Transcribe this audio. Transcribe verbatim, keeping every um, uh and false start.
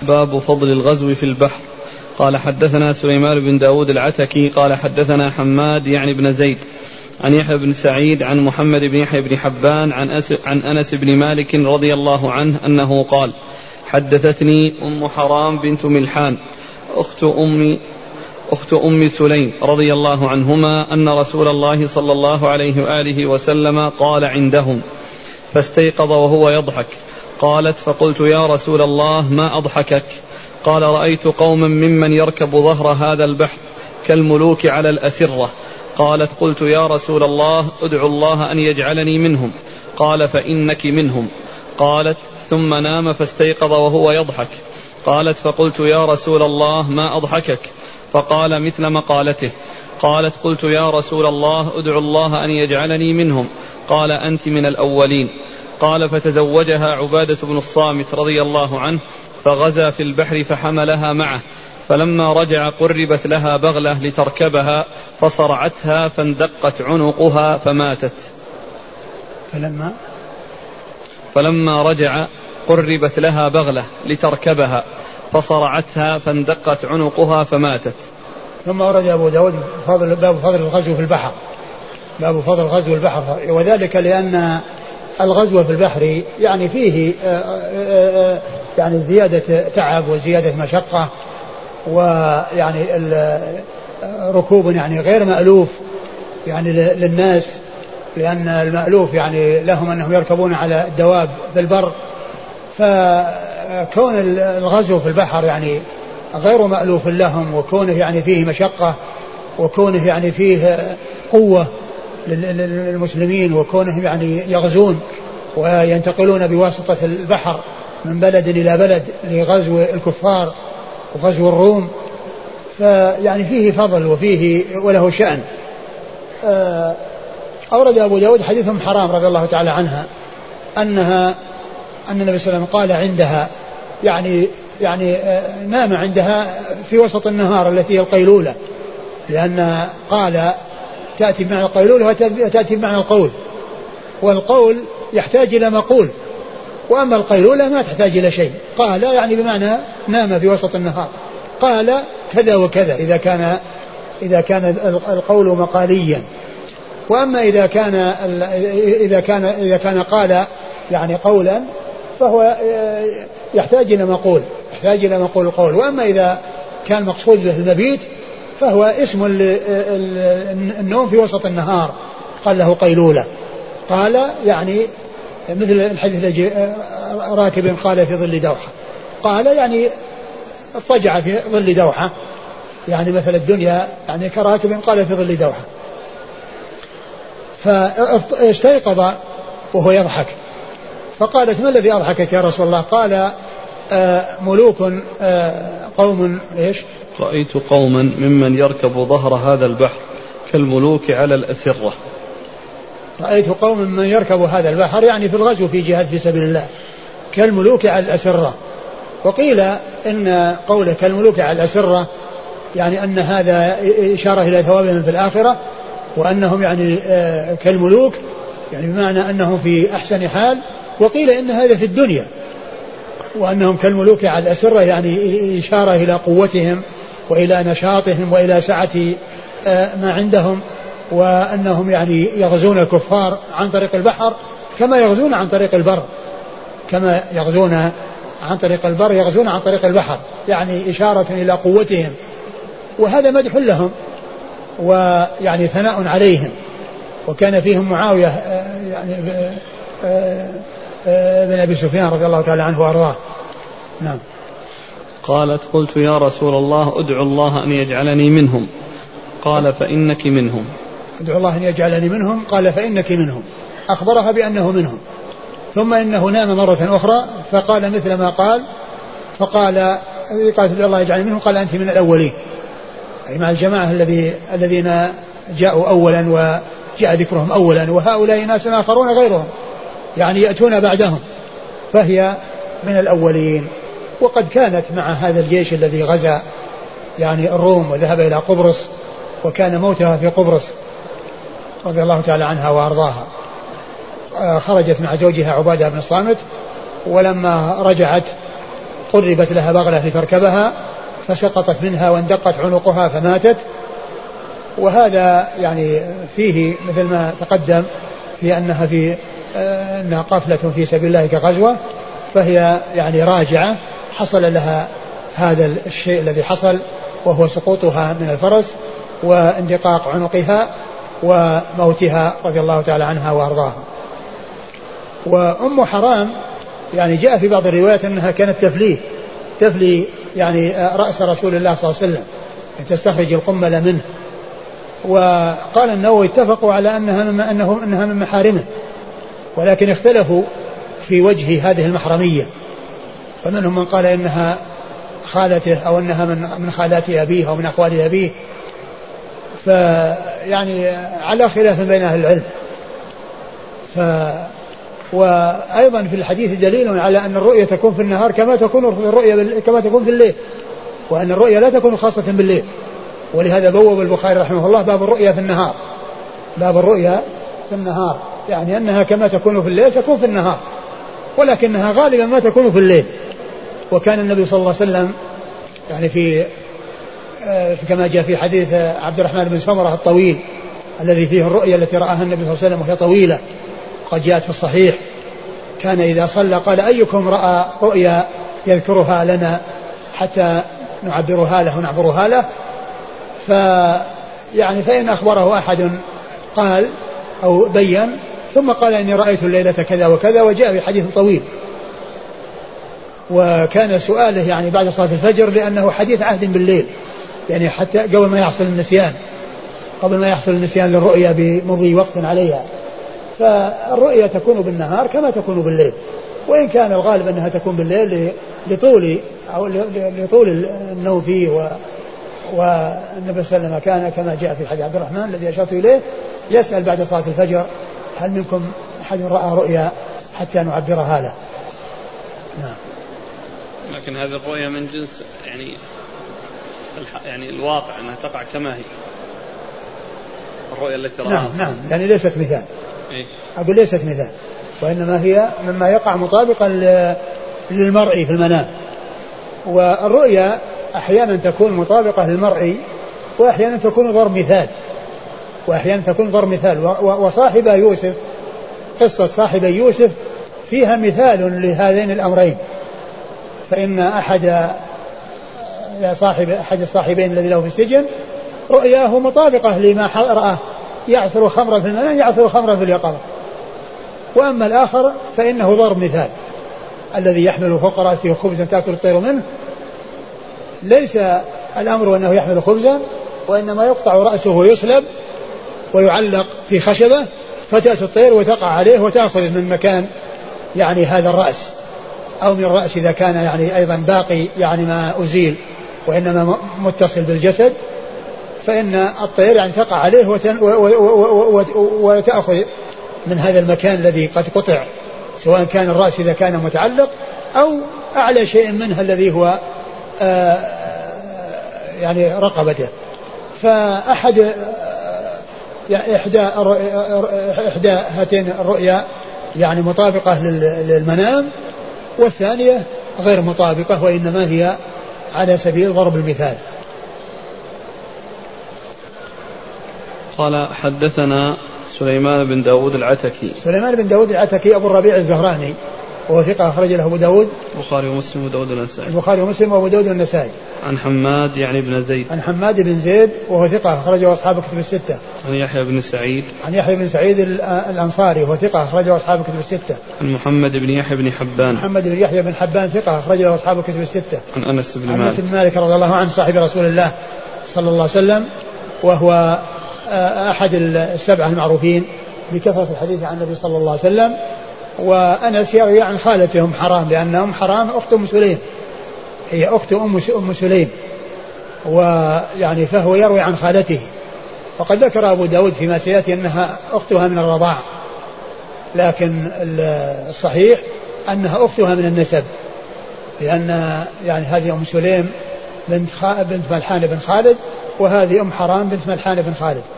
باب فضل الغزو في البحر. قال حدثنا سليمان بن داود العتكي قال حدثنا حماد يعني بن زيد عن يحيى بن سعيد عن محمد بن يحيى بن حبان عن, عن أنس بن مالك رضي الله عنه أنه قال حدثتني أم حرام بنت ملحان أخت أم, أخت أم سليم رضي الله عنهما أن رسول الله صلى الله عليه وآله وسلم قال عندهم فاستيقظ وهو يضحك. قالت فقلت يا رسول الله ما أضحكك؟ قال رأيت قوما ممن يركب ظهر هذا البحر كالملوك على الأسرة. قالت قلت يا رسول الله ادعو الله أن يجعلني منهم. قال فإنك منهم. قالت ثم نام فاستيقظ وهو يضحك. قالت فقلت يا رسول الله ما أضحكك؟ فقال مثل مقالته. قالت قلت يا رسول الله ادعو الله أن يجعلني منهم. قال أنت من الأولين. قال فتزوجها عبادة بن الصامت رضي الله عنه فغزا في البحر فحملها معه، فلما رجع قربت لها بغلة لتركبها فصرعتها فاندقت عنقها فماتت. فلما فلما رجع قربت لها بغلة لتركبها فصرعتها فاندقت عنقها فماتت. ثم ورد أبو داود فضل باب فضل الغزو في البحر. باب فضل الغزو في البحر، وذلك لأن الغزو في البحر يعني فيه يعني زيادة تعب وزيادة مشقة، ويعني ركوب يعني غير مألوف يعني للناس، لأن المألوف يعني لهم أنهم يركبون على الدواب بالبر، فكون الغزو في البحر يعني غير مألوف لهم، وكونه يعني فيه مشقة، وكونه يعني فيه قوة للمسلمين، وكونهم يعني يغزون وينتقلون بواسطة البحر من بلد إلى بلد لغزو الكفار وغزو الروم، فيعني فيه فضل وفيه وله شأن. أورد أبو داود حديث أم حرام رضي الله تعالى عنها أنها أن النبي صلى الله عليه وسلم قال عندها يعني يعني نام عندها في وسط النهار التي هي القيلولة، لأن قال تأتي بمعنى القيلولة وتأتي بمعنى القول، والقول يحتاج إلى مقول، وأما القيلولة ما تحتاج إلى شيء. قال يعني بمعنى نام في وسط النهار. قال كذا وكذا إذا كان إذا كان القول مقاليا، وأما إذا كان إذا كان إذا كان قال يعني قولا فهو يحتاج إلى مقول يحتاج إلى مقول القول. وأما إذا كان مقصود به المبيت فهو اسم النوم في وسط النهار، قال له قيلولة. قال يعني مثل الحديث الذي راكب قال في ظل دوحة، قال يعني اضطجع في ظل دوحة، يعني مثل الدنيا يعني كراكب قال في ظل دوحة. فاستيقظ وهو يضحك، فقالت ما الذي أضحكك يا رسول الله؟ قال آه ملوك آه قوم إيش؟ رأيت قوما ممن يركب ظهر هذا البحر كالملوك على الأسرة. رأيت قوما ممن يركب هذا البحر يعني في الغزو في جهاد في سبيل الله كالملوك على الأسرة. وقيل إن قوله كالملوك على الأسرة يعني أن هذا إشارة إلى ثوابهم في الآخرة، وأنهم يعني آه كالملوك يعني بمعنى أنهم في أحسن حال. وقيل إن هذا في الدنيا، وأنهم كالملوك على الأسرة يعني إشارة إلى قوتهم وإلى نشاطهم وإلى سعة ما عندهم، وأنهم يعني يغزون الكفار عن طريق البحر كما يغزون عن طريق البر كما يغزون عن طريق البر يغزون عن طريق البحر، يعني إشارة إلى قوتهم. وهذا مدح لهم ويعني ثناء عليهم. وكان فيهم معاوية يعني بن أبي سفيان رضي الله تعالى عنه وأرضاه. نعم. قالت قلت يا رسول الله ادعو الله أن يجعلني منهم. قال فإنك منهم. ادعو الله أن يجعلني منهم. قال فإنك منهم. أخبرها بأنه منهم. ثم إنه نام مرة أخرى فقال مثل ما قال، فقال قالت ادعو الله يجعلني منهم. قال أنت من الأولين، أي مع الجماعة الذي الذين جاءوا أولا وجاء ذكرهم أولا، وهؤلاء ناس آخرون غيرهم يعني يأتون بعدهم، فهي من الأولين. وقد كانت مع هذا الجيش الذي غزا يعني الروم وذهب إلى قبرص، وكان موتها في قبرص رضي الله تعالى عنها وأرضاها. خرجت مع زوجها عبادة بن الصامت، ولما رجعت قربت لها بغلة لتركبها فسقطت منها واندقت عنقها فماتت. وهذا يعني فيه مثل ما تقدم في أنها في أنها قافلة في سبيل الله كغزوة، فهي يعني راجعة حصل لها هذا الشيء الذي حصل وهو سقوطها من الفرس واندقاق عنقها وموتها رضي الله تعالى عنها وأرضاها. وأم حرام يعني جاء في بعض الروايات أنها كانت تفليه تفلي يعني رأس رسول الله صلى الله عليه وسلم تستخرج القمل منه. وقال النووي اتفقوا على أنها من, أنه أنها من محارمه، ولكن اختلفوا في وجه هذه المحرمية، فمنهم من قال إنها خالته أو أنها من من خالات أبيه أو من أخوال أبيه، فيعني على خلاف بين أهل العلم. ف وأيضا في الحديث دليل على أن الرؤية تكون في النهار كما تكون في الرؤية كما تكون في الليل، وأن الرؤية لا تكون خاصة بالليل. ولهذا بوب البخاري رحمه الله باب الرؤيا في النهار، باب الرؤيا في النهار، يعني أنها كما تكون في الليل تكون في النهار، ولكنها غالبا ما تكون في الليل. وكان النبي صلى الله عليه وسلم يعني في كما جاء في حديث عبد الرحمن بن سمرة الطويل الذي فيه الرؤيا التي رآها النبي صلى الله عليه وسلم وهي طويلة قد جاءت في الصحيح، كان إذا صلى قال أيكم رأى رؤيا يذكرها لنا حتى نعبرها له نعبرها له. فيعني فإن أخبره أحد قال أو بين ثم قال إني رأيت الليلة كذا وكذا، وجاء بحديث طويل. وكان سؤاله يعني بعد صلاة الفجر لأنه حديث عهد بالليل، يعني حتى قبل ما يحصل النسيان قبل ما يحصل النسيان للرؤيا بمضي وقت عليها. فالرؤيا تكون بالنهار كما تكون بالليل، وإن كان الغالب أنها تكون بالليل لطول أو لطول النوم فيه. و والنبي صلى الله عليه وسلم كان كما جاء في حديث عبد الرحمن الذي أشرت إليه يسأل بعد صلاة الفجر هل منكم أحد رأى رؤيا حتى نعبرها له. نعم. لكن هذه الرؤيا من جنس يعني يعني الواقع أنها تقع كما هي الرؤيا التي رأها. نعم نعم يعني ليست مثال. إيه؟ أقول ليست مثال، وإنما هي مما يقع مطابقا للمرء في المنام. والرؤيا أحيانا تكون مطابقة للمرء وأحيانا تكون ضرب مثال وأحيانا تكون ضرب مثال. وصاحب يوسف قصة صاحب يوسف فيها مثال لهذين الأمرين، فإن أحد صاحب أحد الصاحبين الذي له في السجن رؤياه مطابقة لما رأى يعصر خمرا في المنام يعصر خمرا في اليقظة. وأما الآخر فإنه ضرب مثال الذي يحمل فوق رأسه خبزا تأكل الطير منه، ليس الأمر أنه يحمل خبزا، وإنما يقطع رأسه ويصلب ويعلق في خشبة فتأتي الطير وتقع عليه وتأخذ من مكان يعني هذا الرأس أو من الرأس إذا كان يعني أيضا باقي يعني ما أزيل وإنما متصل بالجسد، فإن الطير يعني تقع عليه وتأخذ من هذا المكان الذي قد قطع، سواء كان الرأس إذا كان متعلق أو أعلى شيء منها الذي هو آه يعني رقبته. فأحد يعني إحدى إحدى هاتين الرؤيا يعني مطابقة للمنام، والثانية غير مطابقة وإنما هي على سبيل ضرب المثال. قال حدثنا سليمان بن داود العتكي. سليمان بن داود العتكي أبو الربيع الزهراني وهو ثقة أخرج له أبو داود البخاري ومسلم وداود النسائي. البخاري ومسلم وأبو داود النسائي. عن حماد يعني بن زيد. عن حماد بن زيد وهو ثقة أخرجه أصحاب الكتب الستة. عن يحيى بن سعيد. عن يحيى بن سعيد الأنصاري وهو ثقة أخرجه أصحاب الكتب الستة. عن محمد بن يحيى بن حبان. محمد بن يحيى بن حبان ثقة أخرجه أصحاب الكتب الستة. عن أنس بن مالك. مالك. أنس بن مالك رضي الله عنه صاحب رسول الله صلى الله عليه وسلم، وهو أحد السبعة المعروفين بكثرة الحديث عن النبي صلى الله عليه وسلم. وأنس يروي عن خالتهم حرام لأنهم حرام أخت أم سليم، هي أخت أم سليم، ويعني فهو يروي عن خالته. وقد ذكر أبو داود فيما سيأتي أنها أختها من الرضاع، لكن الصحيح أنها أختها من النسب، لأن يعني هذه أم سليم بنت بنت ملحان بن خالد، وهذه أم حرام بنت ملحان بن خالد.